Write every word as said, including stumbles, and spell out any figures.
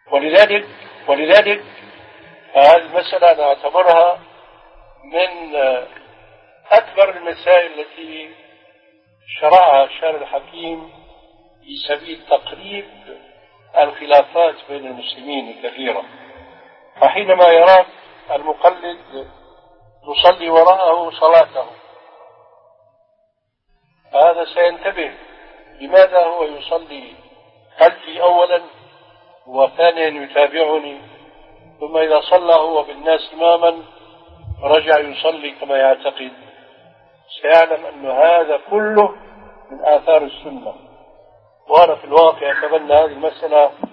ولذلك ولذلك هذه المسألة نعتبرها من أكبر المسائل التي شرعها الشارع الحكيم في سبيل تقريب الخلافات بين المسلمين الكثيرة. فحينما يراك المقلد يصلي وراءه صلاته هذا سينتبه لماذا هو يصلي خلفي أولا وثانيا يتابعني، ثم إذا صلى هو بالناس إماما رجع يصلي كما يعتقد، سيعلم أن هذا كله من آثار السنة. وأنا في الواقع أتبنى هذه المسألة